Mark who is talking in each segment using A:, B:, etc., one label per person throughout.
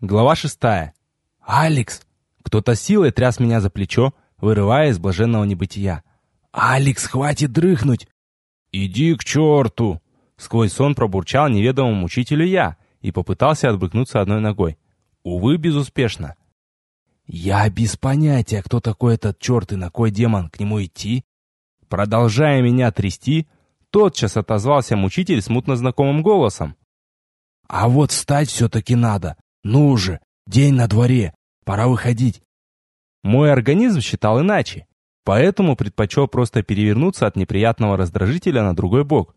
A: Глава 6. «Алекс!» Кто-то силой тряс меня за плечо, вырывая из блаженного небытия. «Алекс, хватит дрыхнуть!» «Иди к черту!» Сквозь сон пробурчал неведомому учителю я и попытался отбрыкнуться одной ногой. Увы, безуспешно. «Я без понятия, кто такой этот черт и на кой демон к нему идти?» Продолжая меня трясти, тотчас отозвался мучитель смутно знакомым голосом. «А вот встать все-таки надо. Ну же, день на дворе, пора выходить». Мой организм считал иначе, поэтому предпочел просто перевернуться от неприятного раздражителя на другой бок.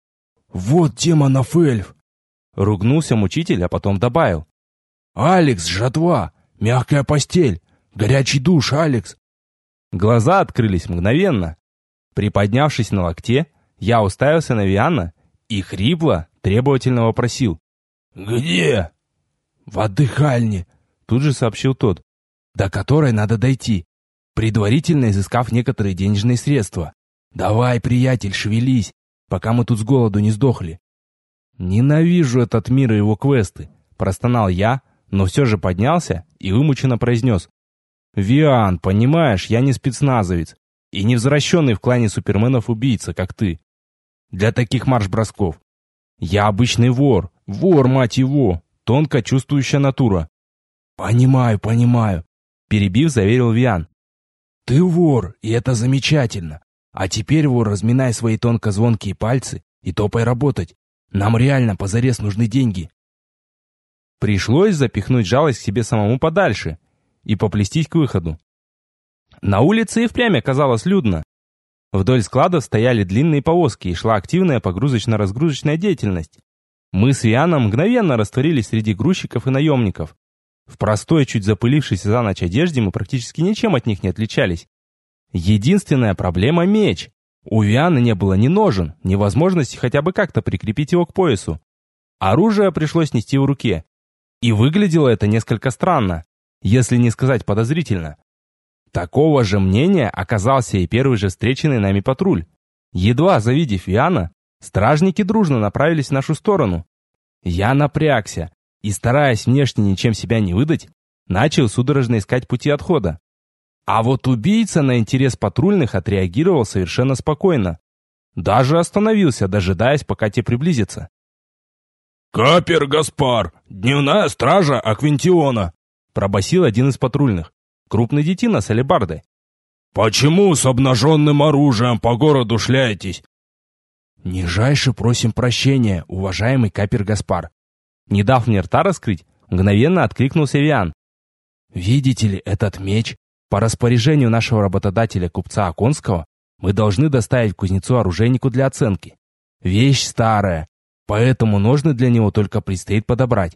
A: «Вот демонов эльф!» Ругнулся мучитель, а потом добавил. «Алекс, жатва, мягкая постель, горячий душ, Алекс!» Глаза открылись мгновенно. Приподнявшись на локте, я уставился на Виана и хрипло, требовательно вопросил. «Где?» «В отдыхальне», — тут же сообщил тот, «до которой надо дойти, предварительно изыскав некоторые денежные средства. Давай, приятель, шевелись, пока мы тут с голоду не сдохли». «Ненавижу этот мир и его квесты», — простонал я, но все же поднялся и вымученно произнес. «Виан, понимаешь, я не спецназовец и не возвращенный в клане суперменов убийца, как ты. Для таких марш-бросков. Я обычный вор, мать его, тонко чувствующая натура». «Понимаю», — перебив, заверил Виан. «Ты вор, и это замечательно. А теперь, вор, разминай свои тонко звонкие пальцы и топай работать. Нам реально позарез нужны деньги». Пришлось запихнуть жалость к себе самому подальше и поплестись к выходу. На улице и впрямь оказалось людно. Вдоль складов стояли длинные повозки и шла активная погрузочно-разгрузочная деятельность. Мы с Вианом мгновенно растворились среди грузчиков и наемников. В простой, чуть запылившейся за ночь одежде мы практически ничем от них не отличались. Единственная проблема — меч. У Виана не было ни ножен, ни возможности хотя бы как-то прикрепить его к поясу. Оружие пришлось нести в руке. И выглядело это несколько странно, если не сказать подозрительно. Такого же мнения оказался и первый же встреченный нами патруль. Едва завидев Виана, стражники дружно направились в нашу сторону. Я напрягся и, стараясь внешне ничем себя не выдать, начал судорожно искать пути отхода. А вот убийца на интерес патрульных отреагировал совершенно спокойно. Даже остановился, дожидаясь, пока те приблизятся.
B: «Капер Гаспар, дневная стража Аквинтиона»,
A: пробасил один из патрульных, крупный детина с алебардой.
B: «Почему с обнаженным оружием по городу шляетесь?»
A: «Нижайше просим прощения, уважаемый Капер Гаспар». Не дав мне рта раскрыть, мгновенно откликнулся Виан. «Видите ли этот меч? По распоряжению нашего работодателя, купца Оконского, мы должны доставить к кузнецу-оружейнику для оценки. Вещь старая, поэтому ножны для него только предстоит подобрать».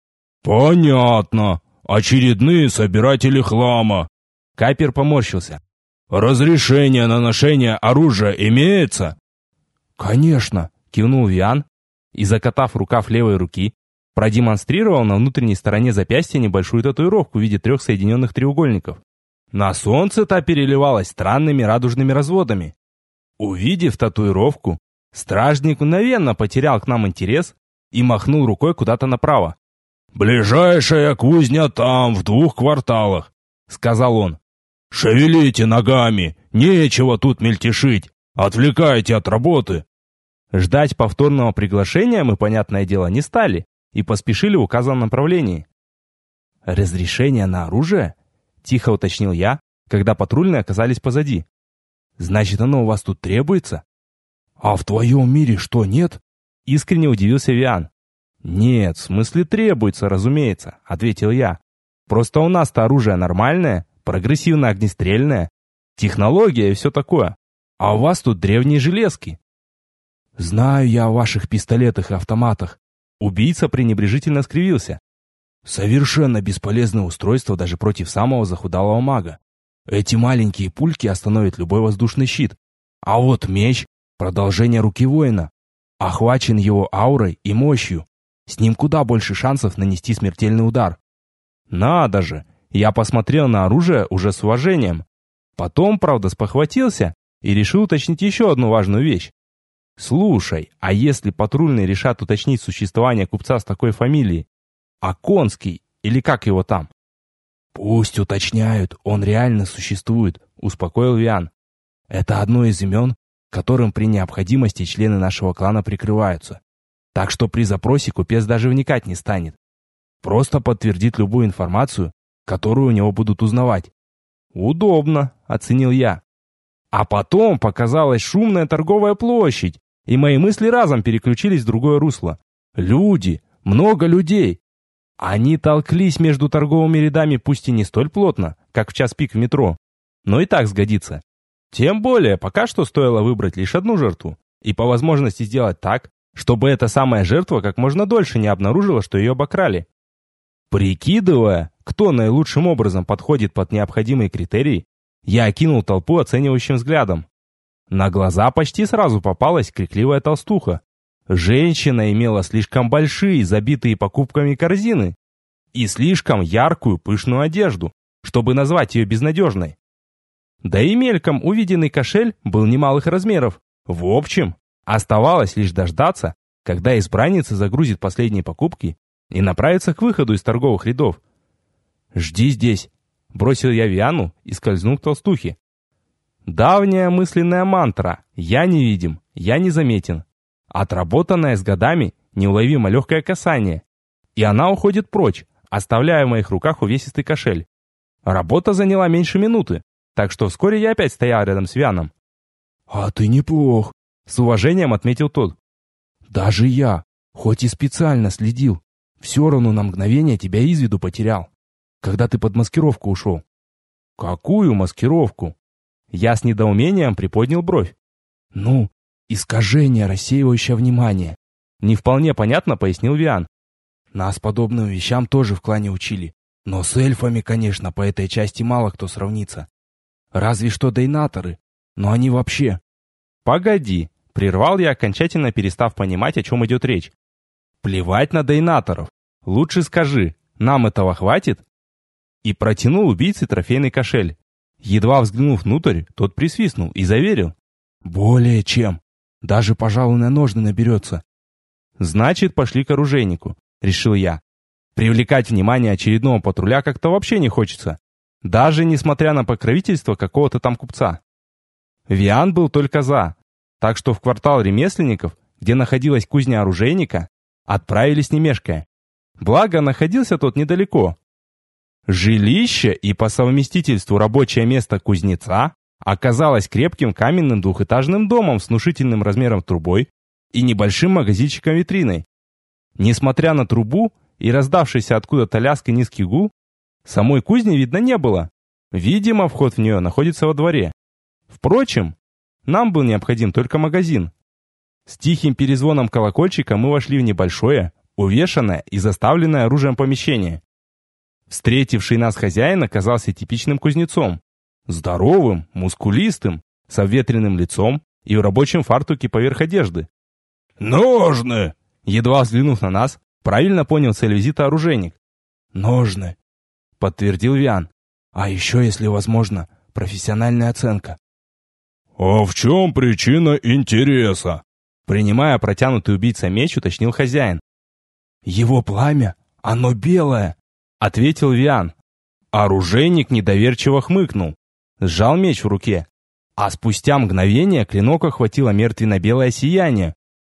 B: «Понятно. Очередные собиратели хлама».
A: Капер поморщился.
B: «Разрешение на ношение оружия имеется?»
A: «Конечно», — кивнул Виан и, закатав рукав левой руки, продемонстрировал на внутренней стороне запястья небольшую татуировку в виде 3 соединенных треугольников. На солнце та переливалась странными радужными разводами. Увидев татуировку, стражник мгновенно потерял к нам интерес и махнул рукой куда-то направо.
B: «Ближайшая кузня там, в 2 кварталах», — сказал он. «Шевелите ногами, нечего тут мельтешить, отвлекайте от работы».
A: Ждать повторного приглашения мы, понятное дело, не стали и поспешили в указанном направлении. «Разрешение на оружие?» — тихо уточнил я, когда патрульные оказались позади. «Значит, оно у вас тут требуется?» «А в твоем мире что, нет?» — искренне удивился Виан. «Нет, в смысле требуется, разумеется», — ответил я. «Просто у нас-то оружие нормальное, прогрессивно-огнестрельное, технология и все такое. А у вас тут древние железки». «Знаю я о ваших пистолетах и автоматах». Убийца пренебрежительно скривился. «Совершенно бесполезное устройство даже против самого захудалого мага. Эти маленькие пульки остановят любой воздушный щит. А вот меч — продолжение руки воина. Охвачен его аурой и мощью. С ним куда больше шансов нанести смертельный удар». Надо же, я посмотрел на оружие уже с уважением. Потом, правда, спохватился и решил уточнить еще одну важную вещь. «Слушай, а если патрульные решат уточнить существование купца с такой фамилией, Оконский, или как его там?» «Пусть уточняют, он реально существует», — успокоил Виан. «Это одно из имен, которым при необходимости члены нашего клана прикрываются. Так что при запросе купец даже вникать не станет. Просто подтвердит любую информацию, которую у него будут узнавать». «Удобно», — оценил я. А потом показалась шумная торговая площадь, и мои мысли разом переключились в другое русло. Люди, много людей. Они толклись между торговыми рядами пусть и не столь плотно, как в час пик в метро, но и так сгодится. Тем более, пока что стоило выбрать лишь одну жертву, и по возможности сделать так, чтобы эта самая жертва как можно дольше не обнаружила, что ее обокрали. Прикидывая, кто наилучшим образом подходит под необходимые критерии, я окинул толпу оценивающим взглядом. На глаза почти сразу попалась крикливая толстуха. Женщина имела слишком большие, забитые покупками корзины и слишком яркую, пышную одежду, чтобы назвать ее безнадежной. Да и мельком увиденный кошель был немалых размеров. В общем, оставалось лишь дождаться, когда избранница загрузит последние покупки и направится к выходу из торговых рядов. «Жди здесь», — бросил я Виану и скользнул к толстухе. Давняя мысленная мантра «я невидим, я незаметен», отработанная с годами неуловимо легкое касание, и она уходит прочь, оставляя в моих руках увесистый кошель. Работа заняла меньше минуты, так что вскоре я опять стоял рядом с Вианом. «А ты неплох», — с уважением отметил тот. «Даже я, хоть и специально следил, все равно на мгновение тебя из виду потерял, когда ты под маскировку ушел». «Какую маскировку?» Я с недоумением приподнял бровь. «Ну, искажение, рассеивающее внимание», — не вполне понятно пояснил Виан. «Нас подобным вещам тоже в клане учили, но с эльфами, конечно, по этой части мало кто сравнится. Разве что дейнаторы, но они вообще...» «Погоди», — прервал я, окончательно перестав понимать, о чем идет речь. «Плевать на дейнаторов. Лучше скажи, нам этого хватит?» И протянул убийце трофейный кошель. Едва взглянув внутрь, тот присвистнул и заверил. «Более чем. Даже, пожалуй, на ножны наберется». «Значит, пошли к оружейнику», — решил я. Привлекать внимание очередного патруля как-то вообще не хочется, даже несмотря на покровительство какого-то там купца. Виан был только за, так что в квартал ремесленников, где находилась кузня оружейника, отправились не мешкая. Благо, находился тот недалеко. Жилище и по совместительству рабочее место кузнеца оказалось крепким каменным двухэтажным домом с внушительным размером трубой и небольшим магазинчиком-витриной. Несмотря на трубу и раздавшийся откуда-то лязг и низкий гул, самой кузни видно не было. Видимо, вход в нее находится во дворе. Впрочем, нам был необходим только магазин. С тихим перезвоном колокольчика мы вошли в небольшое, увешанное и заставленное оружием помещение. Встретивший нас хозяин оказался типичным кузнецом. Здоровым, мускулистым, с обветренным лицом и в рабочем фартуке поверх одежды.
B: «Ножны!»
A: Едва взглянув на нас, правильно понял цель визита оружейник. «Ножны», — подтвердил Виан. «А еще, если возможно, профессиональная оценка».
B: «А в чем причина интереса?»
A: Принимая протянутый убийца меч, уточнил хозяин. «Его пламя, оно белое», — ответил Виан. Оружейник недоверчиво хмыкнул, сжал меч в руке, а спустя мгновение клинок охватило мертвенно-белое сияние.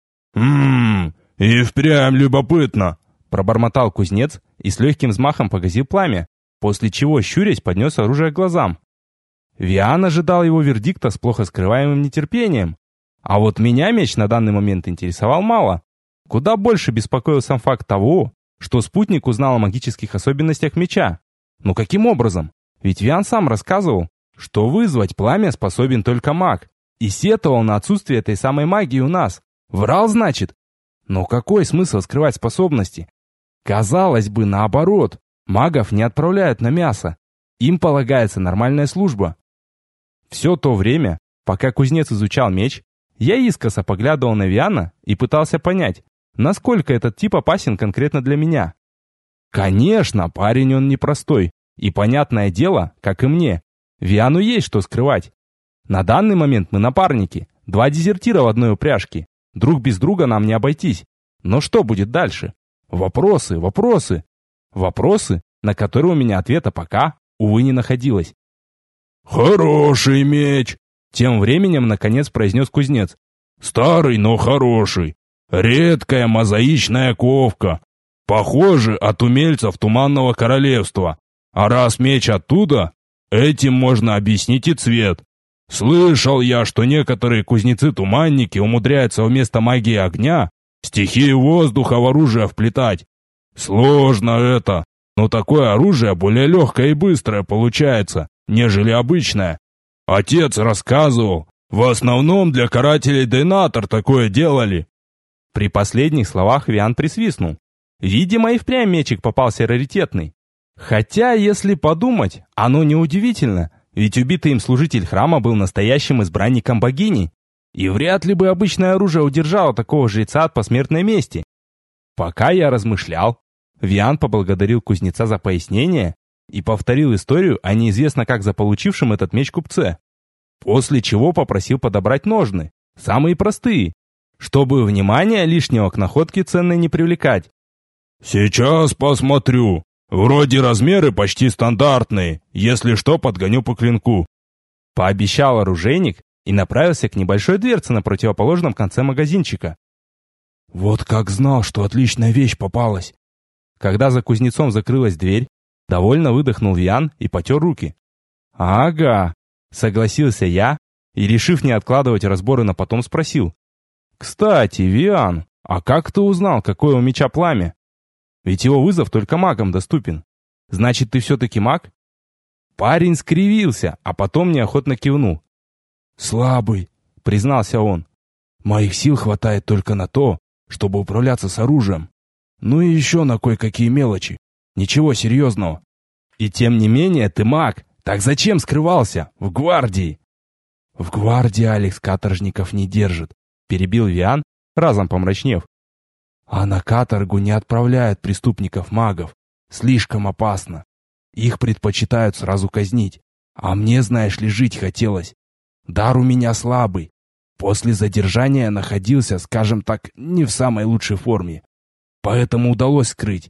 B: И впрямь любопытно»,
A: — пробормотал кузнец и с легким взмахом погасил пламя, после чего, щурясь, поднес оружие к глазам. Виан ожидал его вердикта с плохо скрываемым нетерпением, а вот меня меч на данный момент интересовал мало. Куда больше беспокоил сам факт того, что спутник узнал о магических особенностях меча. Но каким образом? Ведь Виан сам рассказывал, что вызвать пламя способен только маг, и сетовал на отсутствие этой самой магии у нас. Врал, значит? Но какой смысл скрывать способности? Казалось бы, наоборот, магов не отправляют на мясо. Им полагается нормальная служба. Все то время, пока кузнец изучал меч, я искоса поглядывал на Виана и пытался понять, насколько этот тип опасен конкретно для меня. Конечно, парень он непростой, и понятное дело, как и мне, Виану есть что скрывать. На данный момент мы напарники, два дезертира в одной упряжке, друг без друга нам не обойтись. Но что будет дальше? Вопросы, вопросы. Вопросы, на которые у меня ответа пока, увы, не находилось.
B: «Хороший меч!»
A: Тем временем, наконец, произнес кузнец.
B: «Старый, но хороший. Редкая мозаичная ковка. Похоже, от умельцев Туманного Королевства. А раз меч оттуда, этим можно объяснить и цвет. Слышал я, что некоторые кузнецы-туманники умудряются вместо магии огня стихию воздуха в оружие вплетать. Сложно это, но такое оружие более легкое и быстрое получается, нежели обычное. Отец рассказывал, в основном для карателей Дейнатор такое делали».
A: При последних словах Виан присвистнул. Видимо, и впрямь мечик попался раритетный. Хотя, если подумать, оно неудивительно, ведь убитый им служитель храма был настоящим избранником богини, и вряд ли бы обычное оружие удержало такого жреца от посмертной мести. Пока я размышлял, Виан поблагодарил кузнеца за пояснение и повторил историю о неизвестно как заполучившем этот меч купце, после чего попросил подобрать ножны, самые простые, чтобы внимания лишнего к находке ценной не привлекать.
B: «Сейчас посмотрю. Вроде размеры почти стандартные, если что, подгоню по клинку»,
A: пообещал оружейник и направился к небольшой дверце на противоположном конце магазинчика.
B: «Вот как знал, что отличная вещь попалась».
A: Когда за кузнецом закрылась дверь, довольно выдохнул Виан и потер руки. «Ага», — согласился я и, решив не откладывать разборы на потом, спросил. «Кстати, Виан, а как ты узнал, какое у меча пламя? Ведь его вызов только магам доступен. Значит, ты все-таки маг?» Парень скривился, а потом неохотно кивнул.
B: «Слабый», —
A: признался он.
B: «Моих сил хватает только на то, чтобы управляться с оружием. Ну и еще на кое-какие мелочи. Ничего серьезного».
A: «И тем не менее ты маг. Так зачем скрывался? В гвардии?»
B: «В гвардии Алекс каторжников не держит», —
A: перебил Виан, разом помрачнев.
B: «А на каторгу не отправляют преступников-магов. Слишком опасно. Их предпочитают сразу казнить. А мне, знаешь ли, жить хотелось. Дар у меня слабый. После задержания находился, скажем так, не в самой лучшей форме. Поэтому удалось скрыть».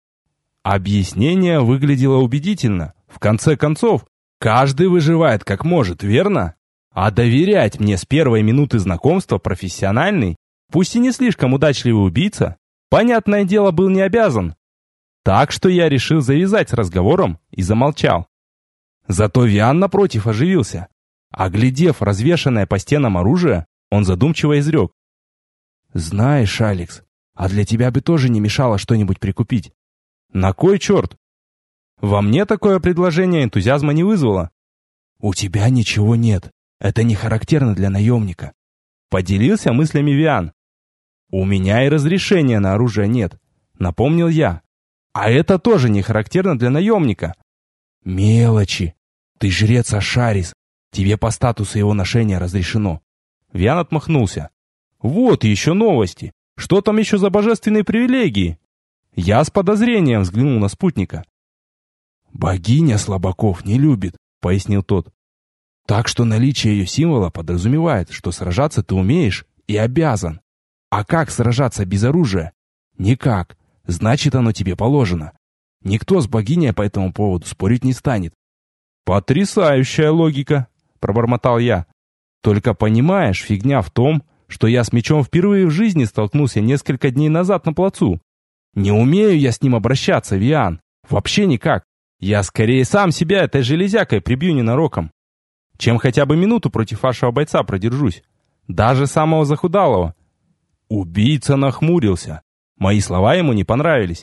A: Объяснение выглядело убедительно. В конце концов, каждый выживает как может, верно? А доверять мне с первой минуты знакомства профессиональный, пусть и не слишком удачливый убийца, понятное дело, был не обязан. Так что я решил завязать с разговором и замолчал. Зато Виан напротив оживился. Оглядев развешанное по стенам оружие, он задумчиво изрек.
B: «Знаешь, Алекс, а для тебя бы тоже не мешало что-нибудь прикупить».
A: «На кой черт?» Во мне такое предложение энтузиазма не вызвало.
B: «У тебя ничего нет. Это не характерно для наемника»,
A: — поделился мыслями Виан. «У меня и разрешения на оружие нет», — напомнил я. «А это тоже не характерно для наемника».
B: «Мелочи. Ты жрец Ашарис. Тебе по статусу его ношения разрешено».
A: Виан отмахнулся. «Вот еще новости. Что там еще за божественные привилегии?» Я с подозрением взглянул на спутника.
B: «Богиня слабаков не любит», — пояснил тот. «Так что наличие ее символа подразумевает, что сражаться ты умеешь и обязан. А как сражаться без оружия? Никак. Значит, оно тебе положено. Никто с богиней по этому поводу спорить не станет».
A: «Потрясающая логика», — пробормотал я. «Только понимаешь, фигня в том, что я с мечом впервые в жизни столкнулся несколько дней назад на плацу. Не умею я с ним обращаться, Виан. Вообще никак. Я скорее сам себя этой железякой прибью ненароком, чем хотя бы минуту против вашего бойца продержусь. Даже самого захудалого». Убийца нахмурился. Мои слова ему не понравились.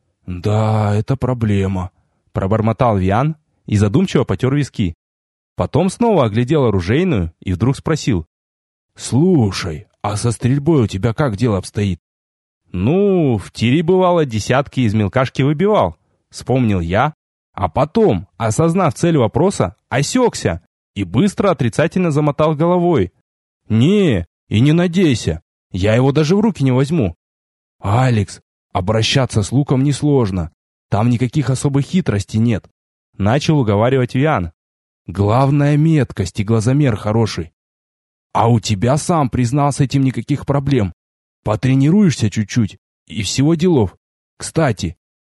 B: «Да, это проблема»,
A: — пробормотал Виан и задумчиво потер виски. Потом снова оглядел оружейную и вдруг спросил.
B: «Слушай, а со стрельбой у тебя как дело обстоит?»
A: «Ну, в тире бывало десятки из мелкашки выбивал», — вспомнил я, а потом, осознав цель вопроса, осекся и быстро отрицательно замотал головой. «Не, и не надейся, я его даже в руки не возьму».
B: «Алекс, обращаться с луком несложно, там никаких особых хитростей нет»,
A: — начал уговаривать Виан.
B: «Главное меткость и глазомер хороший. А у тебя, сам признал, с этим никаких проблем. Потренируешься чуть-чуть, и всего делов. Кстати,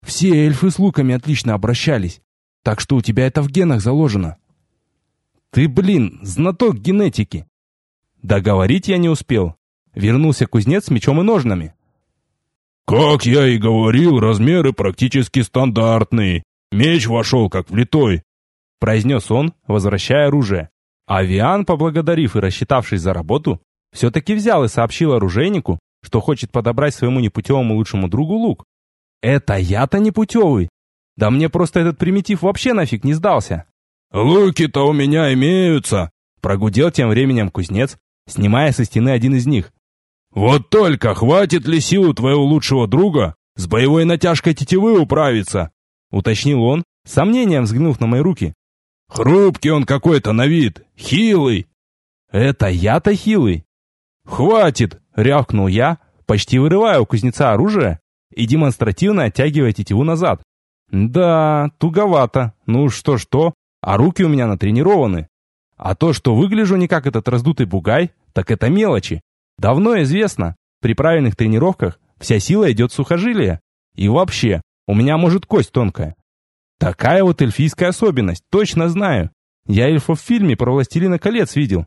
A: Все эльфы с луками отлично обращались, так что у тебя это в генах заложено». «Ты, знаток генетики». Договорить я не успел. Вернулся кузнец с мечом и ножнами.
B: «Как я и говорил, размеры практически стандартные. Меч вошел как влитой», — произнес он, возвращая оружие. А Виан, поблагодарив и рассчитавшись за работу, все-таки взял и сообщил оружейнику, что хочет подобрать своему непутевому лучшему другу лук. «Это я-то непутевый? Да мне просто этот примитив вообще нафиг не сдался». «Луки-то у меня имеются», —
A: прогудел тем временем кузнец, снимая со стены один из них.
B: «Вот только хватит ли сил у твоего лучшего друга с боевой натяжкой тетивы управиться?»
A: — уточнил он, с сомнением взглянув на мои руки.
B: «Хрупкий он какой-то на вид, хилый».
A: «Это я-то хилый?» «Хватит!» — рявкнул я, почти вырывая у кузнеца оружие и демонстративно оттягивая тетиву назад. «Да, туговато. Ну что-что, а руки у меня натренированы. А то, что выгляжу не как этот раздутый бугай, так это мелочи. Давно известно, при правильных тренировках вся сила идет с сухожилия. И вообще, у меня может кость тонкая. Такая вот эльфийская особенность, точно знаю. Я эльфов в фильме про «Властелина колец» видел».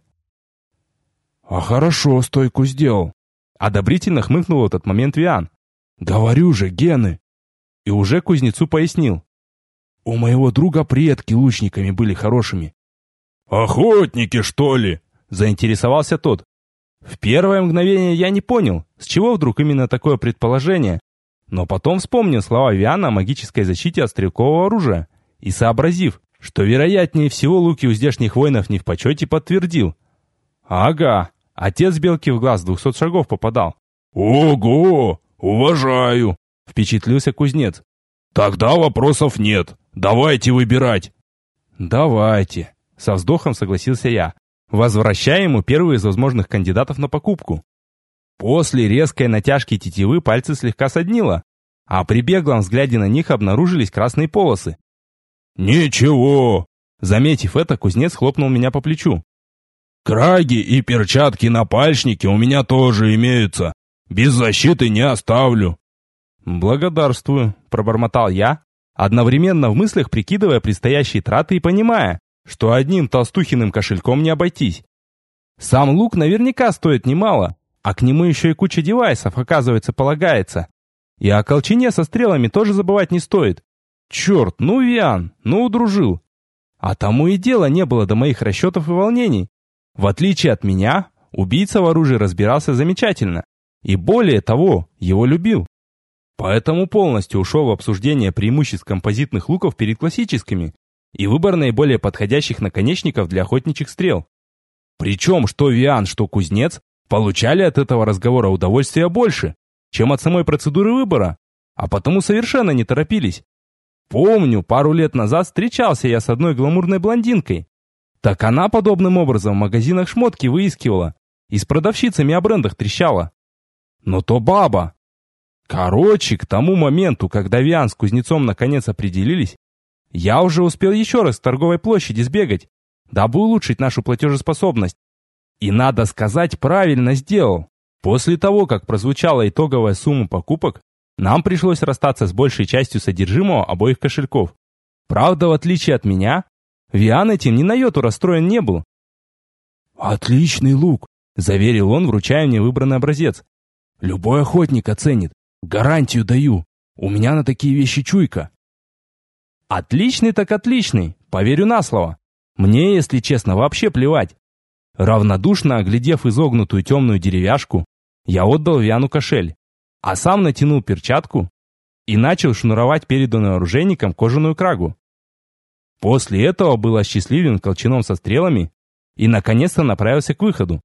B: «А хорошо стойку сделал»,
A: — одобрительно хмыкнул в этот момент Виан.
B: «Говорю же, гены».
A: И уже кузнецу пояснил.
B: «У моего друга предки лучниками были хорошими». «Охотники, что ли?» — заинтересовался тот.
A: В первое мгновение я не понял, с чего вдруг именно такое предположение, но потом вспомнил слова Виана о магической защите от стрелкового оружия и, сообразив, что вероятнее всего луки у здешних воинов не в почете, подтвердил. «Ага, отец белки в глаз 200 шагов попадал».
B: «Ого, уважаю!» — впечатлился кузнец. «Тогда вопросов нет, давайте выбирать».
A: «Давайте», — со вздохом согласился я, возвращая ему первый из возможных кандидатов на покупку. После резкой натяжки тетивы пальцы слегка соднило, а при беглом взгляде на них обнаружились красные полосы.
B: «Ничего!»
A: Заметив это, кузнец хлопнул меня по плечу.
B: «Краги и перчатки-напальщники у меня тоже имеются. Без защиты не оставлю».
A: «Благодарствую», — пробормотал я, одновременно в мыслях прикидывая предстоящие траты и понимая, что одним толстухиным кошельком не обойтись. Сам лук наверняка стоит немало, а к нему еще и куча девайсов, оказывается, полагается. И о колчине со стрелами тоже забывать не стоит. Черт, ну Виан, ну удружил. А тому и дела не было до моих расчетов и волнений. В отличие от меня, убийца в оружии разбирался замечательно. И более того, его любил. Поэтому полностью ушел в обсуждение преимуществ композитных луков перед классическими и выбор наиболее подходящих наконечников для охотничьих стрел. Причем что Виан, что кузнец получали от этого разговора удовольствия больше, чем от самой процедуры выбора, а потому совершенно не торопились. Помню, пару лет назад встречался я с одной гламурной блондинкой. Так она подобным образом в магазинах шмотки выискивала и с продавщицами о брендах трещала. Но то баба. Короче, к тому моменту, когда Виан с кузнецом наконец определились, я уже успел еще раз с торговой площади сбегать, дабы улучшить нашу платежеспособность. И, надо сказать, правильно сделал. После того, как прозвучала итоговая сумма покупок, нам пришлось расстаться с большей частью содержимого обоих кошельков. Правда, в отличие от меня, Виан этим ни на йоту расстроен не был.
B: «Отличный лук»,
A: — заверил он, вручая мне выбранный образец.
B: «Любой охотник оценит. Гарантию даю. У меня на такие вещи чуйка».
A: Отличный так отличный, поверю на слово. Мне, если честно, вообще плевать. Равнодушно оглядев изогнутую темную деревяшку, я отдал Виану кошель, а сам натянул перчатку и начал шнуровать переданную оружейником кожаную крагу. После этого был осчастливлен колчаном со стрелами и наконец-то направился к выходу.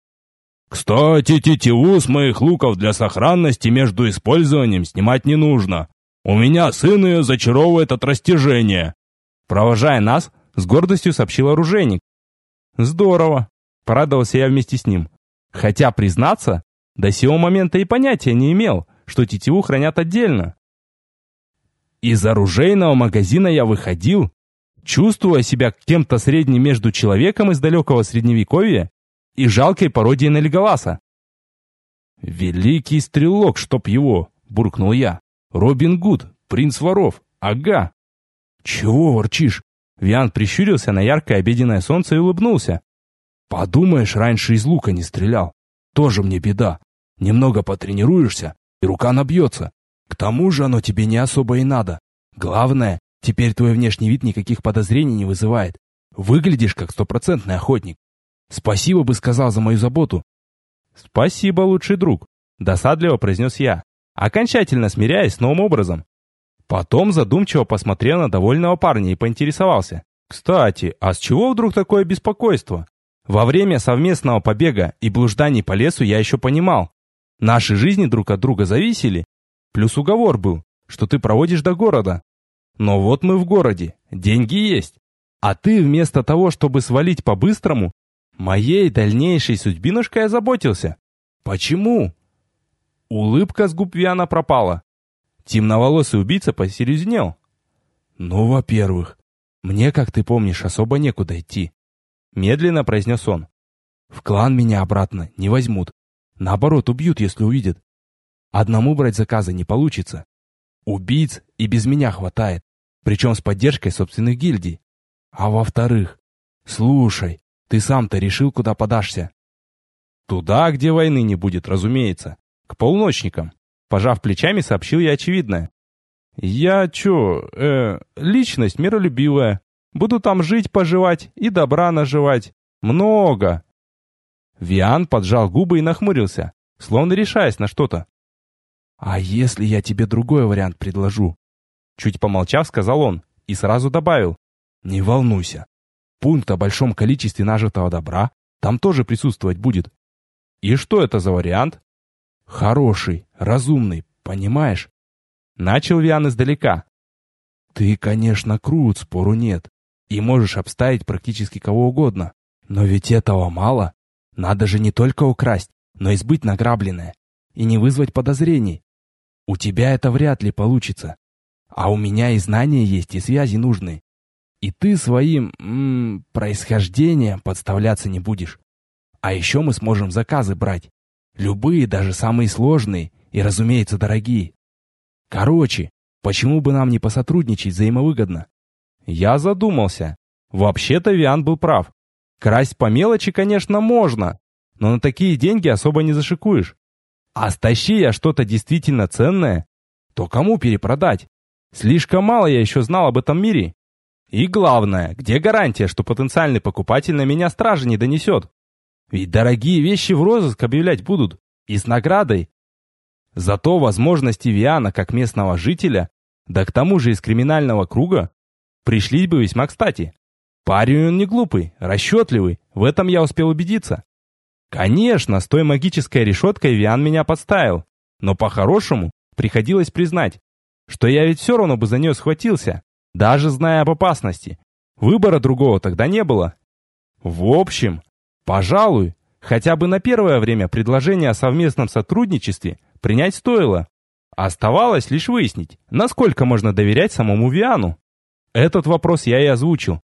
B: «Кстати, тетиву с моих луков для сохранности между использованием снимать не нужно. У меня сын ее зачаровывает от растяжения».
A: Провожая нас, с гордостью сообщил оружейник. «Здорово», — порадовался я вместе с ним. Хотя, признаться, до сего момента и понятия не имел, что тетиву хранят отдельно. Из оружейного магазина я выходил, чувствуя себя кем-то средним между человеком из далекого средневековья и жалкой пародией на Леголаса. «Великий стрелок, чтоб его!» — буркнул я. «Робин Гуд,
B: принц воров, ага.
A: Чего ворчишь? Виан прищурился на яркое обеденное солнце и улыбнулся.
B: Подумаешь, раньше из лука не стрелял. Тоже мне беда. Немного потренируешься, и рука набьется. К тому же оно тебе не особо и надо. Главное, теперь твой внешний вид никаких подозрений не вызывает. Выглядишь как стопроцентный охотник. Спасибо бы сказал за мою заботу.
A: Спасибо, лучший друг, досадливо произнес я, окончательно смиряясь с новым образом. Потом задумчиво посмотрел на довольного парня и поинтересовался. Кстати, а с чего вдруг такое беспокойство? Во время совместного побега и блужданий по лесу я еще понимал. Наши жизни друг от друга зависели. Плюс уговор был, что ты проводишь до города. Но вот мы в городе, деньги есть. А ты вместо того, чтобы свалить по-быстрому, моей дальнейшей судьбинушкой озаботился. Почему? Улыбка с губ Виана пропала. Темноволосый убийца посерьезнел.
B: Ну, во-первых, мне, как ты помнишь, особо некуда идти.
A: Медленно произнес он.
B: В клан меня обратно не возьмут. Наоборот, убьют, если увидят. Одному брать заказы не получится. Убийц и без меня хватает, причем с поддержкой собственных гильдий. А во-вторых, слушай, ты сам-то решил, куда подашься?
A: Туда, где войны не будет, разумеется. К полуночникам. Пожав плечами, сообщил я очевидное. Я личность миролюбивая. Буду там жить-поживать и добра наживать. Много. Виан поджал губы и нахмурился, словно решаясь на что-то.
B: А если я тебе другой вариант предложу?
A: Чуть помолчав, сказал он и сразу добавил.
B: Не волнуйся. Пункт о большом количестве нажитого добра там тоже присутствовать будет.
A: И что это за вариант?
B: Хороший, разумный, понимаешь?
A: Начал Виан издалека.
B: Ты, конечно, крут, спору нет. И можешь обставить практически кого угодно. Но ведь этого мало. Надо же не только украсть, но и сбыть награбленное. И не вызвать подозрений. У тебя это вряд ли получится. А у меня и знания есть, и связи нужны. И ты своим происхождением подставляться не будешь. А еще мы сможем заказы брать. Любые, даже самые сложные и, разумеется, дорогие. Короче, почему бы нам не посотрудничать взаимовыгодно?
A: Я задумался. Вообще-то Виан был прав. Красть по мелочи, конечно, можно, но на такие деньги особо не зашикуешь. А стащи я что-то действительно ценное, то кому перепродать? Слишком мало я еще знал об этом мире. И главное, где гарантия, что потенциальный покупатель на меня стражи не донесет? Ведь дорогие вещи в розыск объявлять будут. И с наградой. Зато возможности Виана как местного жителя, да к тому же из криминального круга, пришлись бы весьма кстати. Парень он не глупый, расчетливый, в этом я успел убедиться. Конечно, с той магической решеткой Виан меня подставил, но по-хорошему приходилось признать, что я ведь все равно бы за нее схватился, даже зная об опасности. Выбора другого тогда не было. В общем, пожалуй, хотя бы на первое время предложение о совместном сотрудничестве принять стоило. Оставалось лишь выяснить, насколько можно доверять самому Виану. Этот вопрос я и озвучил.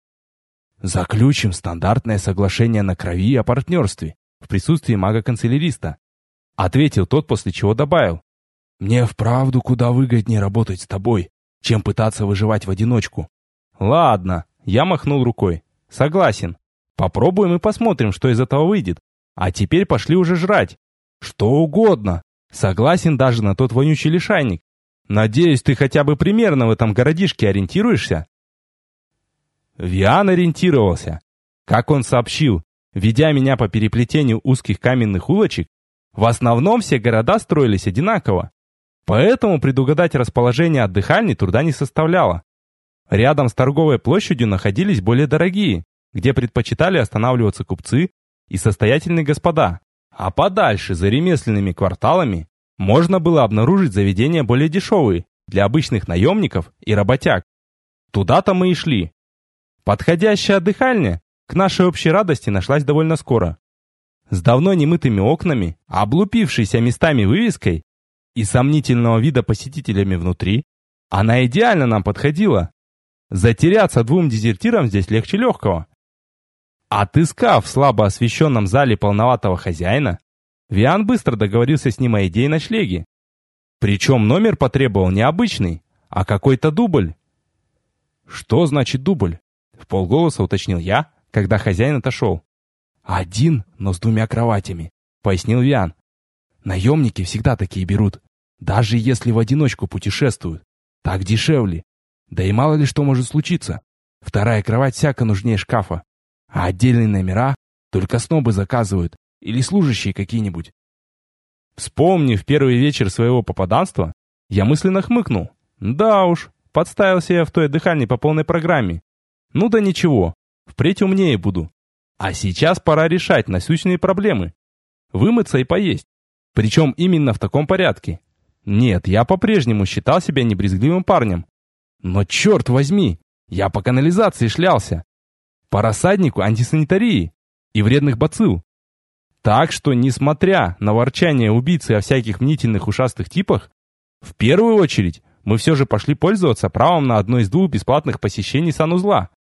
B: Заключим стандартное соглашение на крови о партнерстве в присутствии мага-канцеляриста,
A: ответил тот, после чего добавил.
B: Мне вправду куда выгоднее работать с тобой, чем пытаться выживать в одиночку.
A: Ладно, я махнул рукой. Согласен. Попробуем и посмотрим, что из этого выйдет. А теперь пошли уже жрать. Что угодно. Согласен даже на тот вонючий лишайник. Надеюсь, ты хотя бы примерно в этом городишке ориентируешься? Виан ориентировался. Как он сообщил, ведя меня по переплетению узких каменных улочек, в основном все города строились одинаково. Поэтому предугадать расположение отдыхальни труда не составляло. Рядом с торговой площадью находились более дорогие, где предпочитали останавливаться купцы и состоятельные господа. А подальше, за ремесленными кварталами, можно было обнаружить заведения более дешевые, для обычных наемников и работяг. Туда-то мы и шли. Подходящая отдыхальня к нашей общей радости нашлась довольно скоро. С давно немытыми окнами, облупившейся местами вывеской и сомнительного вида посетителями внутри, она идеально нам подходила. Затеряться двум дезертирам здесь легче легкого. Отыскав в слабо освещенном зале полноватого хозяина, Виан быстро договорился с ним о идее ночлеги. Причем номер потребовал необычный, а какой-то дубль». «Что значит дубль?» — вполголоса уточнил я, когда хозяин отошел. «Один, но с 2 кроватями», — пояснил Виан. «Наемники всегда такие берут, даже если в одиночку путешествуют. Так дешевле. Да и мало ли что может случиться. 2 кровать всяко нужнее шкафа. А отдельные номера только снобы заказывают или служащие какие-нибудь». Вспомнив первый вечер своего попаданства, я мысленно хмыкнул. Да уж, подставился я в той отдыхальне по полной программе. Ну да ничего, впредь умнее буду. А сейчас пора решать насущные проблемы. Вымыться и поесть. Причем именно в таком порядке. Нет, я по-прежнему считал себя небрезгливым парнем. Но черт возьми, я по канализации шлялся. По рассаднику антисанитарии и вредных бацилл. Так что, несмотря на ворчание убийцы о всяких мнительных ушастых типах, в первую очередь мы все же пошли пользоваться правом на одно из 2 бесплатных посещений санузла.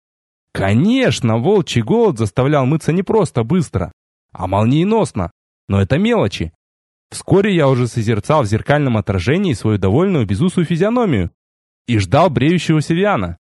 A: Конечно, волчий голод заставлял мыться не просто быстро, а молниеносно, но это мелочи. Вскоре я уже созерцал в зеркальном отражении свою довольную безусую физиономию и ждал бреющегося Виана.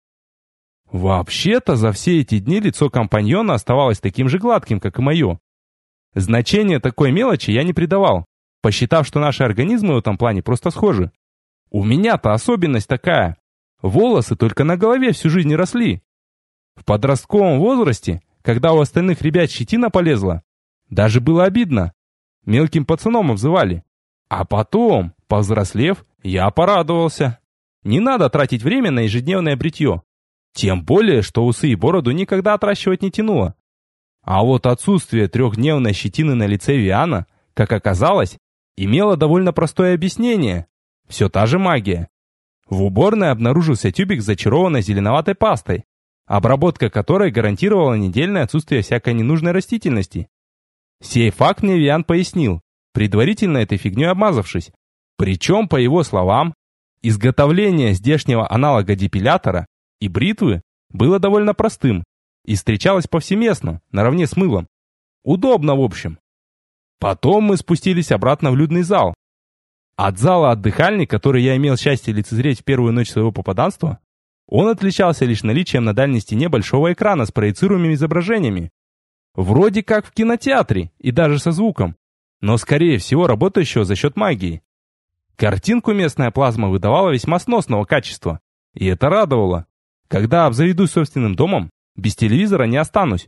A: Вообще-то за все эти дни лицо компаньона оставалось таким же гладким, как и мое. Значения такой мелочи я не придавал, посчитав, что наши организмы в этом плане просто схожи. У меня-то особенность такая. Волосы только на голове всю жизнь не росли. В подростковом возрасте, когда у остальных ребят щетина полезла, даже было обидно. Мелким пацаном обзывали. А потом, повзрослев, я порадовался. Не надо тратить время на ежедневное бритье. Тем более, что усы и бороду никогда отращивать не тянуло. А вот отсутствие 3-дневной щетины на лице Виана, как оказалось, имело довольно простое объяснение. Все та же магия. В уборной обнаружился тюбик с зачарованной зеленоватой пастой, обработка которой гарантировала недельное отсутствие всякой ненужной растительности. Сей факт мне Виан пояснил, предварительно этой фигней обмазавшись. Причем, по его словам, изготовление здешнего аналога депилятора и бритвы было довольно простым и встречалось повсеместно, наравне с мылом. Удобно, в общем. Потом мы спустились обратно в людный зал. От зала отдыхальни, который я имел счастье лицезреть в первую ночь своего попаданства, он отличался лишь наличием на дальней стене большого экрана с проецируемыми изображениями. Вроде как в кинотеатре и даже со звуком, но скорее всего работающего за счет магии. Картинку местная плазма выдавала весьма сносного качества, и это радовало. Когда обзаведусь собственным домом, без телевизора не останусь.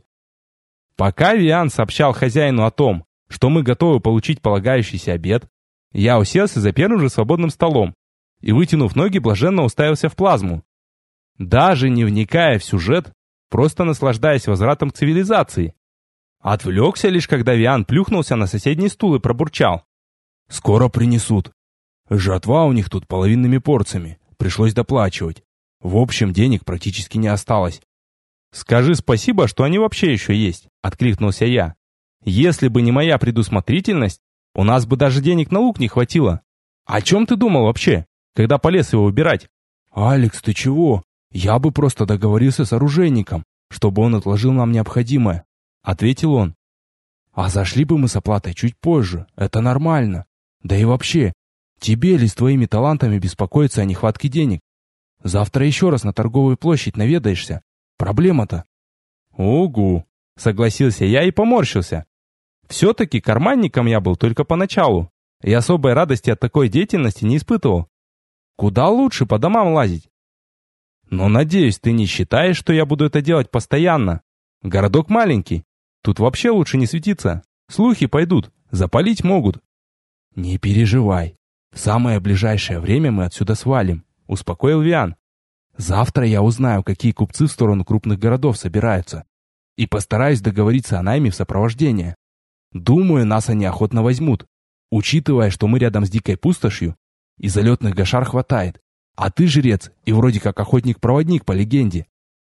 A: Пока Виан сообщал хозяину о том, что мы готовы получить полагающийся обед, я уселся за первым же свободным столом и, вытянув ноги, блаженно уставился в плазму. Даже не вникая в сюжет, просто наслаждаясь возвратом к цивилизации. Отвлекся лишь, когда Виан плюхнулся на соседний стул и пробурчал. «Скоро принесут. Жатва у них тут половинными порциями, пришлось доплачивать. В общем, денег практически не осталось». «Скажи спасибо, что они вообще еще есть», — откликнулся я. «Если бы не моя предусмотрительность, у нас бы даже денег на лук не хватило. О чем ты думал вообще, когда полез его выбирать?» «Алекс, ты чего? Я бы просто договорился с оружейником, чтобы он отложил нам необходимое», — ответил он. «А зашли бы мы с оплатой чуть позже, это нормально. Да и вообще, тебе ли с твоими талантами беспокоиться о нехватке денег? Завтра еще раз на торговую площадь наведаешься. Проблема-то». «Угу», — согласился я и поморщился. Все-таки карманником я был только поначалу, и особой радости от такой деятельности не испытывал. Куда лучше по домам лазить. Но, надеюсь, ты не считаешь, что я буду это делать постоянно. Городок маленький, тут вообще лучше не светиться. Слухи пойдут, запалить могут. «Не переживай, в самое ближайшее время мы отсюда свалим», — успокоил Виан. «Завтра я узнаю, какие купцы в сторону крупных городов собираются, и постараюсь договориться о найме в сопровождение. Думаю, нас они охотно возьмут, учитывая, что мы рядом с дикой пустошью, и залетных гашар хватает, а ты жрец и вроде как охотник-проводник по легенде».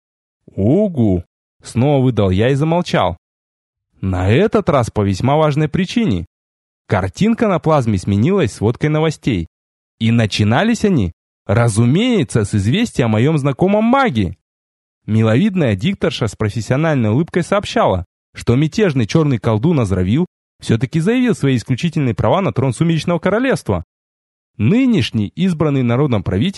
A: «Угу!» — снова выдал я и замолчал. На этот раз по весьма важной причине. Картинка на плазме сменилась сводкой новостей. И начинались они, разумеется, с известия о моем знакомом маге. Миловидная дикторша с профессиональной улыбкой сообщала, что мятежный черный колдун Азравил все-таки заявил свои исключительные права на трон Сумеречного Королевства. Нынешний избранный народом правитель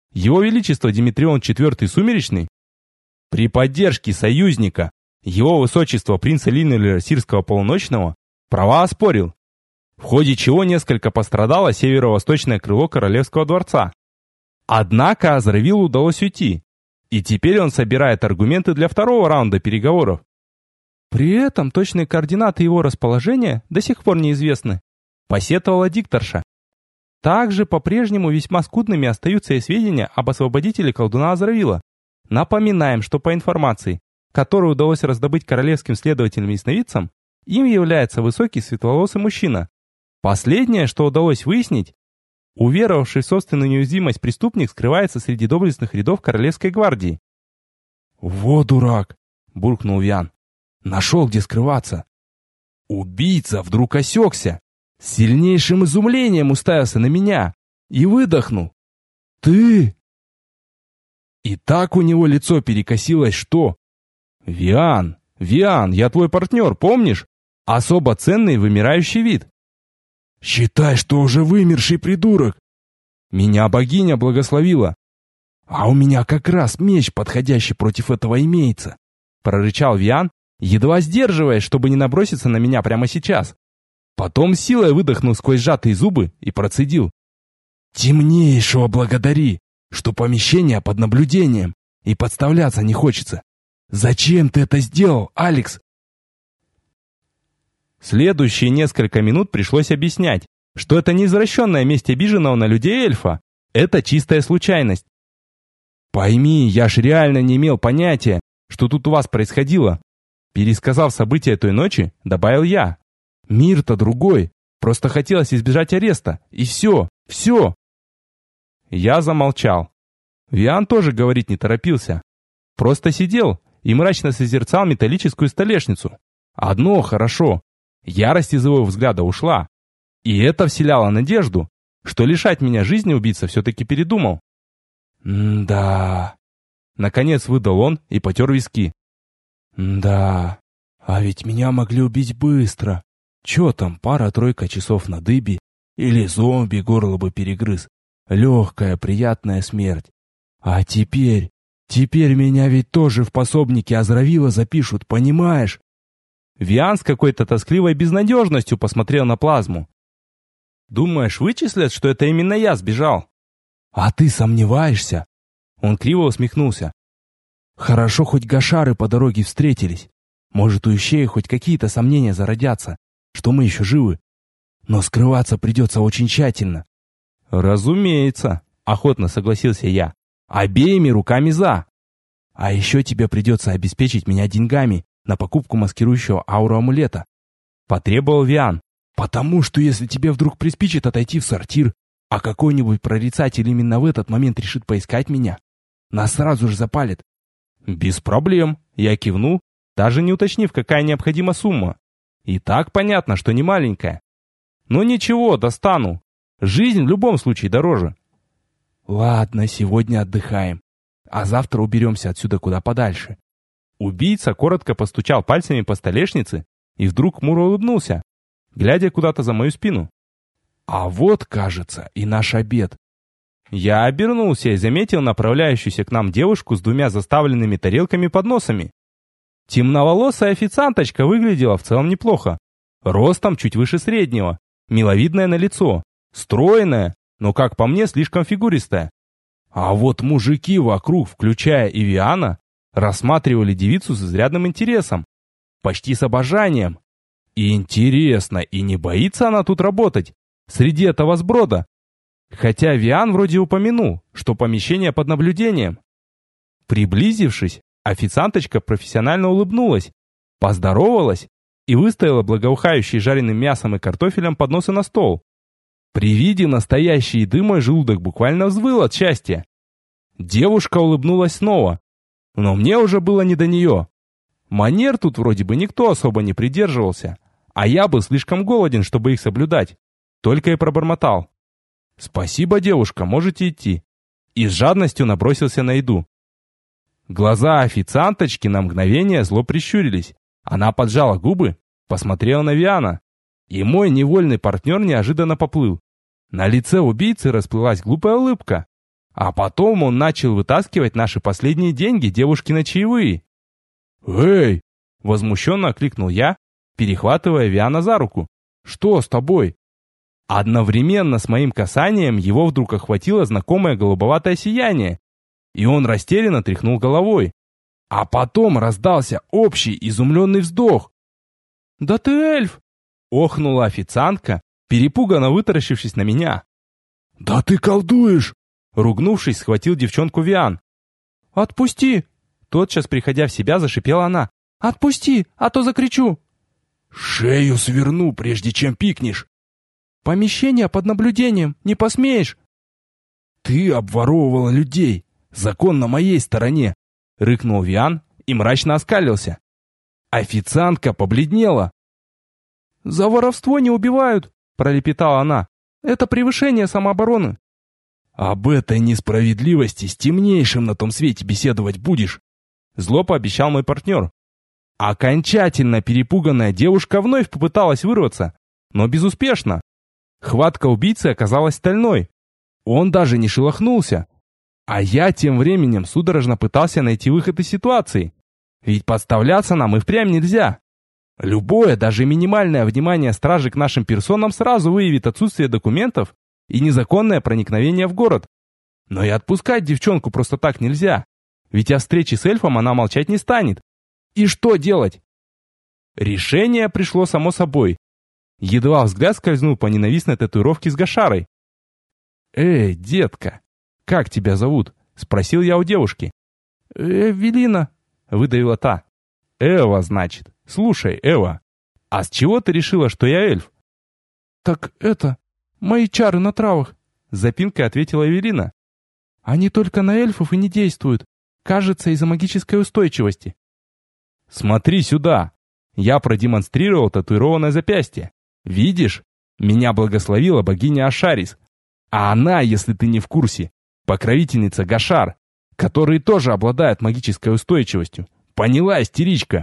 A: Его Величество Димитрион IV Сумеречный, при поддержке союзника, его Высочества принца Линнелера Сирского Полуночного, права оспорил, в ходе чего несколько пострадало северо-восточное крыло Королевского дворца. Однако Азравилу удалось уйти, и теперь он собирает аргументы для второго раунда переговоров. При этом точные координаты его расположения до сих пор неизвестны, посетовала дикторша. Также по-прежнему весьма скудными остаются и сведения об освободителе колдуна Азравила. Напоминаем, что по информации, которую удалось раздобыть королевским следователям и ясновидцам, им является высокий светловолосый мужчина. Последнее, что удалось выяснить, уверовавший в собственную неуязвимость преступник скрывается среди доблестных рядов Королевской гвардии.
B: «Вот дурак!» – буркнул Виан.
A: «Нашел, где скрываться!» Убийца вдруг осекся, с сильнейшим изумлением уставился на меня и выдохнул. «Ты?» И так у него лицо перекосилось, что... «Виан, я твой партнер, помнишь? Особо ценный вымирающий вид».
B: «Считай, что уже вымерший придурок!»
A: «Меня богиня благословила».
B: «А у меня как раз меч, подходящий против этого, имеется»,
A: прорычал Виан, едва сдерживаясь, чтобы не наброситься на меня прямо сейчас. Потом силой выдохнул сквозь сжатые зубы и процедил.
B: «Темнейшего благодари, что помещение под наблюдением, и подставляться не хочется. Зачем ты это сделал, Алекс?»
A: Следующие несколько минут пришлось объяснять, что это не извращенная месть обиженного на людей эльфа, это чистая случайность. «Пойми, я ж реально не имел понятия, что тут у вас происходило», пересказав события той ночи, добавил я. «Мир-то другой, просто хотелось избежать ареста, и все. Я замолчал. Виан тоже говорить не торопился. Просто сидел и мрачно созерцал металлическую столешницу. Одно хорошо. Ярость из его взгляда ушла. И это вселяло надежду, что лишать меня жизни убийца все-таки передумал.
B: «Да...»
A: Наконец выдал он и потер виски.
B: «Да... А ведь меня могли убить быстро. Че там, пара-тройка часов на дыбе? Или зомби горло бы перегрыз. Легкая, приятная смерть. А теперь меня ведь тоже в пособнике Азравила запишут, понимаешь?»
A: Виан с какой-то тоскливой безнадежностью посмотрел на плазму. «Думаешь, вычислят, что это именно я сбежал?»
B: «А ты сомневаешься?»
A: Он криво усмехнулся.
B: «Хорошо, хоть гашары по дороге встретились. Может, у ищея хоть какие-то сомнения зародятся, что мы еще живы. Но скрываться придется очень тщательно».
A: «Разумеется», — охотно согласился я. «Обеими руками за».
B: «А еще тебе придется обеспечить меня деньгами на покупку маскирующего ауру-амулета», —
A: потребовал Виан.
B: «Потому что если тебе вдруг приспичит отойти в сортир, а какой-нибудь прорицатель именно в этот момент решит поискать меня, нас сразу же запалит».
A: «Без проблем», — я кивнул, даже не уточнив, какая необходима сумма. И так понятно, что не маленькая. «Но ничего, достану. Жизнь в любом случае дороже».
B: «Ладно, сегодня отдыхаем, а завтра уберемся отсюда куда подальше».
A: Убийца коротко постучал пальцами по столешнице и вдруг хмуро улыбнулся, глядя куда-то за мою спину.
B: «А вот, кажется, и наш обед».
A: Я обернулся и заметил направляющуюся к нам девушку с двумя заставленными тарелками-подносами. Темноволосая официанточка выглядела в целом неплохо. Ростом чуть выше среднего, миловидная на лицо, стройная, но, как по мне, слишком фигуристая. А вот мужики вокруг, включая и Виана, рассматривали девицу с изрядным интересом, почти с обожанием. И интересно, и не боится она тут работать, среди этого сброда? Хотя Виан вроде упомянул, что помещение под наблюдением. Приблизившись, официанточка профессионально улыбнулась, поздоровалась и выставила благоухающие жареным мясом и картофелем подносы на стол. При виде настоящей еды мой желудок буквально взвыл от счастья. Девушка улыбнулась снова, но мне уже было не до нее. Манер тут вроде бы никто особо не придерживался, а я был слишком голоден, чтобы их соблюдать. Только и пробормотал: «Спасибо, девушка, можете идти». И с жадностью набросился на еду. Глаза официанточки на мгновение зло прищурились. Она поджала губы, посмотрела на Виана. И мой невольный партнер неожиданно поплыл. На лице убийцы расплылась глупая улыбка. А потом он начал вытаскивать наши последние деньги девушки на чаевые.
B: «Эй!»
A: — возмущенно окликнул я, перехватывая Виана за руку. «Что с тобой?» Одновременно с моим касанием его вдруг охватило знакомое голубоватое сияние, и он растерянно тряхнул головой. А потом раздался общий изумленный вздох. «Да ты эльф!» — охнула официантка, перепуганно вытаращившись на меня.
B: «Да ты колдуешь!»
A: — ругнувшись, схватил девчонку Виан. «Отпусти!» — тотчас, приходя в себя, зашипела она. «Отпусти, а то закричу!»
B: «Шею сверну, прежде чем пикнешь!»
A: «Помещение под наблюдением, не посмеешь!»
B: «Ты обворовывала людей! Закон на моей стороне!»
A: — рыкнул Виан и мрачно оскалился. Официантка побледнела. «За воровство не убивают!» — пролепетала она. «Это превышение самообороны!»
B: «Об этой несправедливости с темнейшим на том свете беседовать будешь!»
A: Зло пообещал мой партнер. Окончательно перепуганная девушка вновь попыталась вырваться, но безуспешно. Хватка убийцы оказалась стальной. Он даже не шелохнулся. А я тем временем судорожно пытался найти выход из ситуации. Ведь подставляться нам и впрямь нельзя. Любое, даже минимальное внимание стражи к нашим персонам сразу выявит отсутствие документов и незаконное проникновение в город. Но и отпускать девчонку просто так нельзя. Ведь о встрече с эльфом она молчать не станет. И что делать? Решение пришло само собой. Едва взгляд скользнул по ненавистной татуировке с гашарой. «Эй, детка, как тебя зовут?» — спросил я у девушки. «Эвелина», — выдавила та. «Эва, значит. Слушай, Эва, а с чего ты решила, что я эльф?» «Так это, мои чары на травах», — с запинкой ответила Эвелина. «Они только на эльфов и не действуют. Кажется, из-за магической устойчивости». «Смотри сюда!» Я продемонстрировал татуированное запястье. «Видишь? Меня благословила богиня Ашарис. А она, если ты не в курсе, покровительница Гашар, которые тоже обладают магической устойчивостью. Поняла, истеричка?»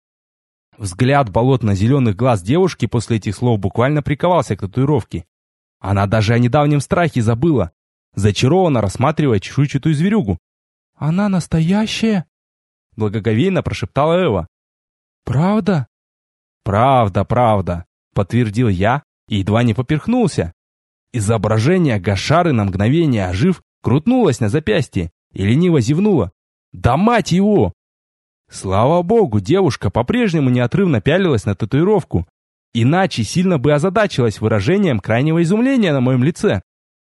A: Взгляд болотно-зеленых глаз девушки после этих слов буквально приковался к татуировке. Она даже о недавнем страхе забыла, зачарованно рассматривая чешуйчатую зверюгу. «Она настоящая?» — благоговейно прошептала Эва. «Правда?» «Правда, правда», — подтвердил я и едва не поперхнулся. Изображение Гашары на мгновение ожив, крутнулось на запястье и лениво зевнуло. «Да мать его!» Слава богу, девушка по-прежнему неотрывно пялилась на татуировку, иначе сильно бы озадачилась выражением крайнего изумления на моем лице.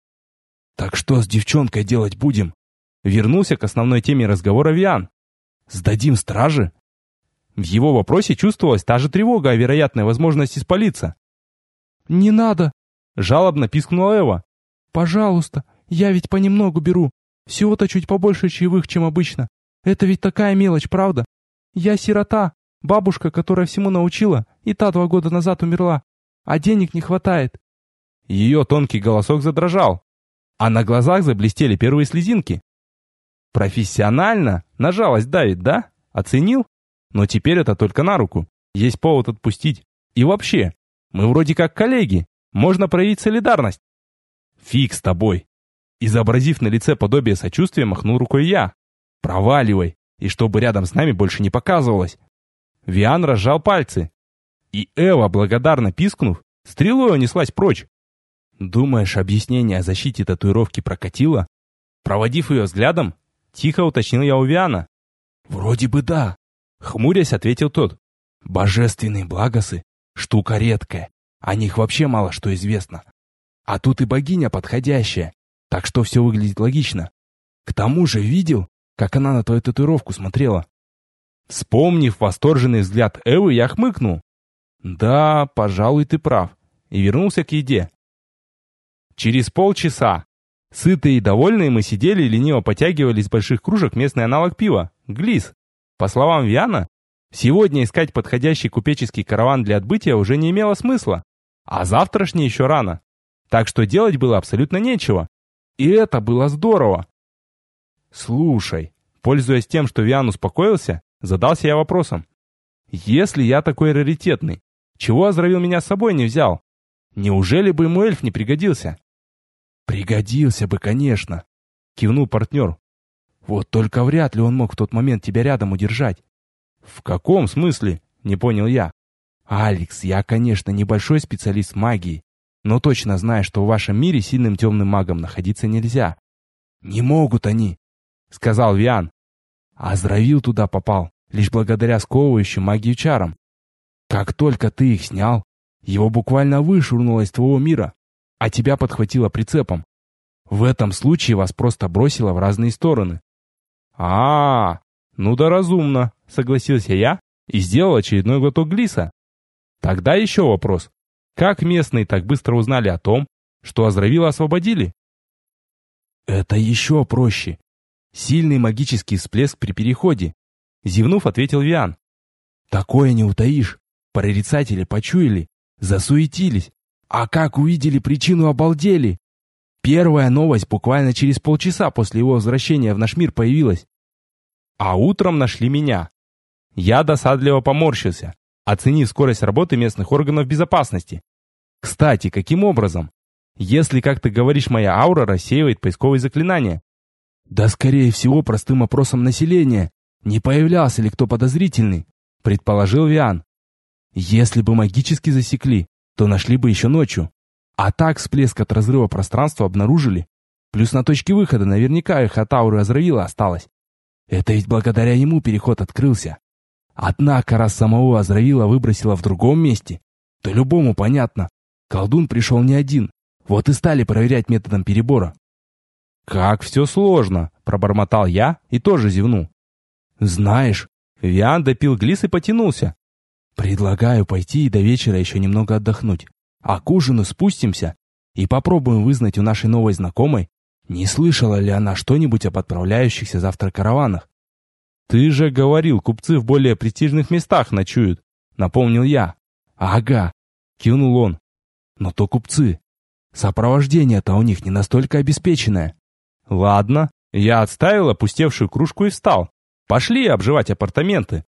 A: «Так что с девчонкой делать будем?» Вернулся к основной теме разговора Виан. «Сдадим страже?» В его вопросе чувствовалась та же тревога о вероятной возможности спалиться. «Не надо!» — жалобно пискнула Эва. «Пожалуйста, я ведь понемногу беру. Всего-то чуть побольше чаевых, чем обычно. Это ведь такая мелочь, правда? Я сирота, бабушка, которая всему научила, и та 2 года назад умерла. А денег не хватает». Ее тонкий голосок задрожал, а на глазах заблестели первые слезинки. «Профессионально? На жалость давит, да? Оценил? Но теперь это только на руку. Есть повод отпустить. И вообще, мы вроде как коллеги. Можно проявить солидарность». «Фиг с тобой!» Изобразив на лице подобие сочувствия, махнул рукой я. «Проваливай, и чтобы рядом с нами больше не показывалось». Виан разжал пальцы. И Эва, благодарно пискнув, стрелой унеслась прочь. «Думаешь, объяснение о защите татуировки прокатило?» Проводив ее взглядом, тихо уточнил я у Виана. «Вроде бы да», — хмурясь ответил тот. «Божественные благосы — штука редкая, о них вообще мало что известно. А тут и богиня подходящая, так что все выглядит логично. К тому же видел, как она на твою татуировку смотрела?» Вспомнив восторженный взгляд Эвы, я хмыкнул. «Да, пожалуй, ты прав», и вернулся к еде. Через полчаса, сытые и довольные, мы сидели и лениво потягивали из больших кружек местный аналог пива – глис. По словам Виана, сегодня искать подходящий купеческий караван для отбытия уже не имело смысла, а завтрашний еще рано. Так что делать было абсолютно нечего. И это было здорово. «Слушай», пользуясь тем, что Виан успокоился, задался я вопросом. «Если я такой раритетный, чего Азравил меня с собой не взял? Неужели бы ему эльф не пригодился?» «Пригодился бы, конечно», кивнул партнер. Вот только вряд ли он мог в тот момент тебя рядом удержать. В каком смысле? Не понял я. Алекс, я, конечно, небольшой специалист в магии, но точно знаю, что в вашем мире сильным темным магам находиться нельзя. Не могут они, сказал Виан. Азравил туда попал, лишь благодаря сковывающим магию чарам. Как только ты их снял, его буквально вышвырнуло из твоего мира, а тебя подхватило прицепом. В этом случае вас просто бросило в разные стороны. Ну да разумно, согласился я и сделал очередной глоток глиса. Тогда еще вопрос. Как местные так быстро узнали о том, что Азравила освободили? Это еще проще. Сильный магический всплеск при переходе. Зевнув, ответил Виан. Такое не утаишь. Прорицатели почуяли, засуетились. А как увидели причину, обалдели. Первая новость буквально через полчаса после его возвращения в наш мир появилась. А утром нашли меня. Я досадливо поморщился, оценив скорость работы местных органов безопасности. Кстати, каким образом? Если, как ты говоришь, моя аура рассеивает поисковые заклинания. Да, скорее всего, простым опросом населения. Не появлялся ли кто подозрительный? Предположил Виан. Если бы магически засекли, то нашли бы еще ночью. А так всплеск от разрыва пространства обнаружили. Плюс на точке выхода наверняка их от ауры Азравила осталось. Это ведь благодаря ему переход открылся. Однако, раз самого Азравила выбросило в другом месте, то любому понятно. Колдун пришел не один. Вот и стали проверять методом перебора. «Как все сложно!» – пробормотал я и тоже зевнул. «Знаешь...» – Виан допил глис и потянулся. «Предлагаю пойти и до вечера еще немного отдохнуть. А к ужину спустимся и попробуем вызнать у нашей новой знакомой, не слышала ли она что-нибудь об отправляющихся завтра караванах. Ты же говорил, купцы в более престижных местах ночуют, напомнил я. Ага, кивнул он. Но то купцы. Сопровождение-то у них не настолько обеспеченное. Ладно, я отставил опустевшую кружку и встал. Пошли обживать апартаменты.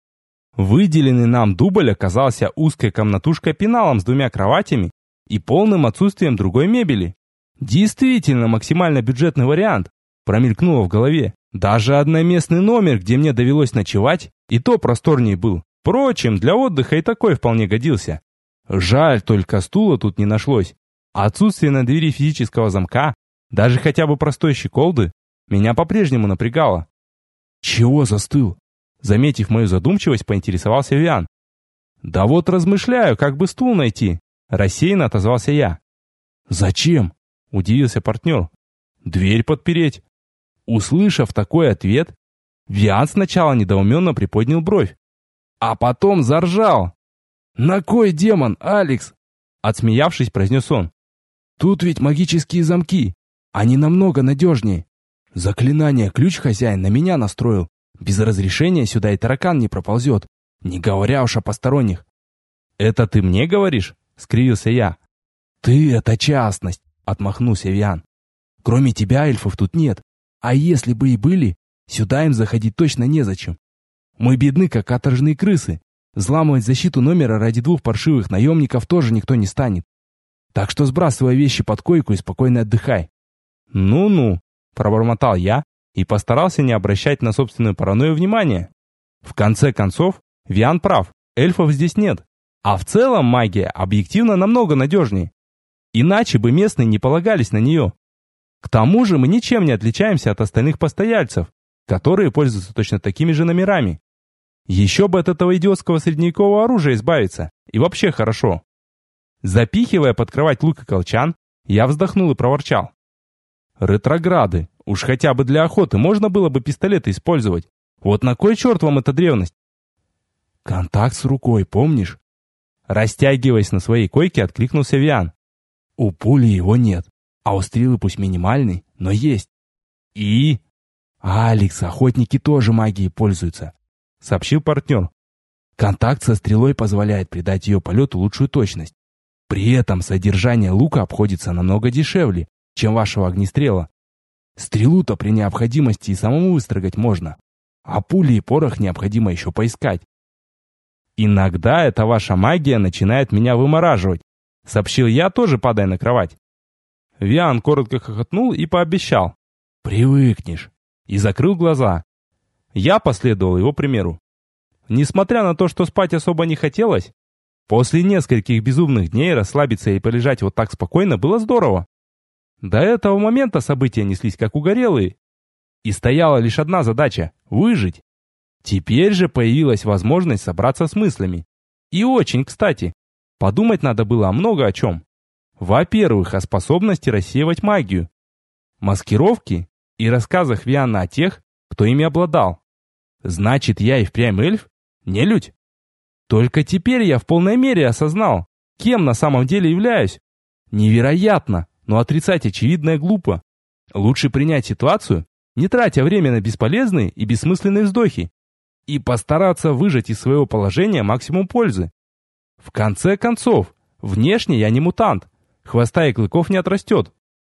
A: Выделенный нам дубль оказался узкой комнатушкой-пеналом с 2 кроватями и полным отсутствием другой мебели. Действительно максимально бюджетный вариант, промелькнуло в голове. Даже одноместный номер, где мне довелось ночевать, и то просторнее был. Впрочем, для отдыха и такой вполне годился. Жаль, только стула тут не нашлось. Отсутствие на двери физического замка, даже хотя бы простой щеколды, меня по-прежнему напрягало. «Чего застыл?» Заметив мою задумчивость, поинтересовался Виан. «Да вот размышляю, как бы стул найти», — рассеянно отозвался я. «Зачем?» — удивился партнер. «Дверь подпереть». Услышав такой ответ, Виан сначала недоуменно приподнял бровь, а потом заржал. «На кой демон, Алекс?» Отсмеявшись, произнес он. «Тут ведь магические замки, они намного надежнее. Заклинание ключ хозяин на меня настроил. Без разрешения сюда и таракан не проползет, не говоря уж о посторонних». «Это ты мне говоришь?» — скривился я. «Ты — это частность», — отмахнулся Виан. «Кроме тебя эльфов тут нет, а если бы и были, сюда им заходить точно незачем. Мы бедны, как каторжные крысы. Взламывать защиту номера ради 2 паршивых наемников тоже никто не станет. Так что сбрасывай вещи под койку и спокойно отдыхай». «Ну-ну», — пробормотал я и постарался не обращать на собственную паранойю внимания. В конце концов, Виан прав, эльфов здесь нет. А в целом магия объективно намного надежнее. Иначе бы местные не полагались на нее. К тому же мы ничем не отличаемся от остальных постояльцев, которые пользуются точно такими же номерами. Еще бы от этого идиотского средневекового оружия избавиться. И вообще хорошо. Запихивая под кровать лук и колчан, я вздохнул и проворчал. Ретрограды. Уж хотя бы для охоты можно было бы пистолеты использовать. Вот на кой черт вам эта древность? Контакт с рукой, помнишь? Растягиваясь на своей койке, откликнулся Виан. У пули его нет, а у стрелы пусть минимальный, но есть. И? Алекс, охотники тоже магией пользуются, сообщил партнер. Контакт со стрелой позволяет придать ее полету лучшую точность. При этом содержание лука обходится намного дешевле, чем вашего огнестрела. Стрелу-то при необходимости и самому выстрогать можно, а пули и порох необходимо еще поискать. «Иногда эта ваша магия начинает меня вымораживать», — сообщил я, тоже падая на кровать. Виан коротко хохотнул и пообещал. «Привыкнешь». И закрыл глаза. Я последовал его примеру. Несмотря на то, что спать особо не хотелось, после нескольких безумных дней расслабиться и полежать вот так спокойно было здорово. До этого момента события неслись как угорелые. И стояла лишь одна задача – выжить. Теперь же появилась возможность собраться с мыслями. И очень кстати. Подумать надо было много о чем. Во-первых, о способности рассеивать магию, маскировки и рассказах Виана о тех, кто ими обладал. Значит, я и впрямь эльф? Нелюдь? Только теперь я в полной мере осознал, кем на самом деле являюсь. Невероятно, но отрицать очевидное глупо. Лучше принять ситуацию, не тратя время на бесполезные и бессмысленные вздохи, и постараться выжать из своего положения максимум пользы. В конце концов, внешне я не мутант, хвоста и клыков не отрастет.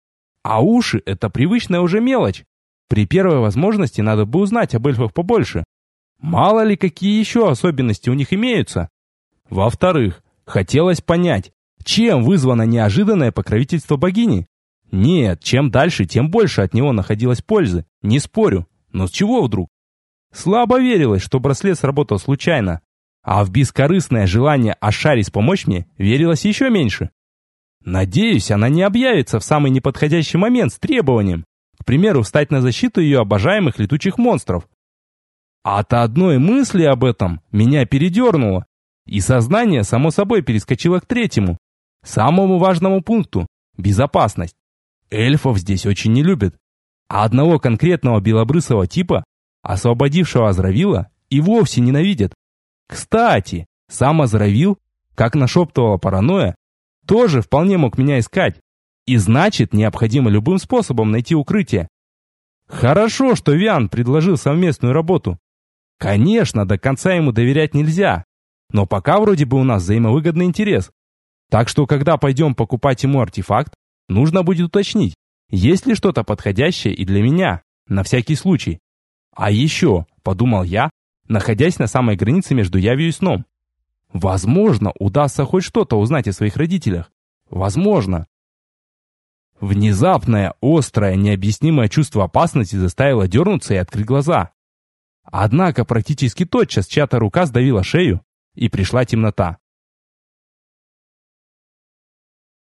A: А уши – это привычная уже мелочь. При первой возможности надо бы узнать об эльфах побольше. Мало ли, какие еще особенности у них имеются. Во-вторых, хотелось понять, чем вызвано неожиданное покровительство богини. Нет, чем дальше, тем больше от него находилось пользы, не спорю. Но с чего вдруг? Слабо верилось, что браслет сработал случайно. А в бескорыстное желание Ашарис помочь мне верилось еще меньше. Надеюсь, она не объявится в самый неподходящий момент с требованием, к примеру, встать на защиту ее обожаемых летучих монстров. От одной мысли об этом меня передернуло, и сознание само собой перескочило к третьему, самому важному пункту – безопасность. Эльфов здесь очень не любят, а одного конкретного белобрысого типа, освободившего Азравила, и вовсе ненавидят. Кстати, сам Азравил, как нашептывала паранойя, тоже вполне мог меня искать. И значит, необходимо любым способом найти укрытие. Хорошо, что Виан предложил совместную работу. Конечно, до конца ему доверять нельзя, но пока вроде бы у нас взаимовыгодный интерес. Так что, когда пойдем покупать ему артефакт, нужно будет уточнить, есть ли что-то подходящее и для меня, на всякий случай. А еще, подумал я, находясь на самой границе между явью и сном. Возможно, удастся хоть что-то узнать о своих родителях. Возможно. Внезапное, острое, необъяснимое чувство опасности заставило дернуться и открыть глаза. Однако практически тотчас чья-то рука сдавила шею, и пришла темнота.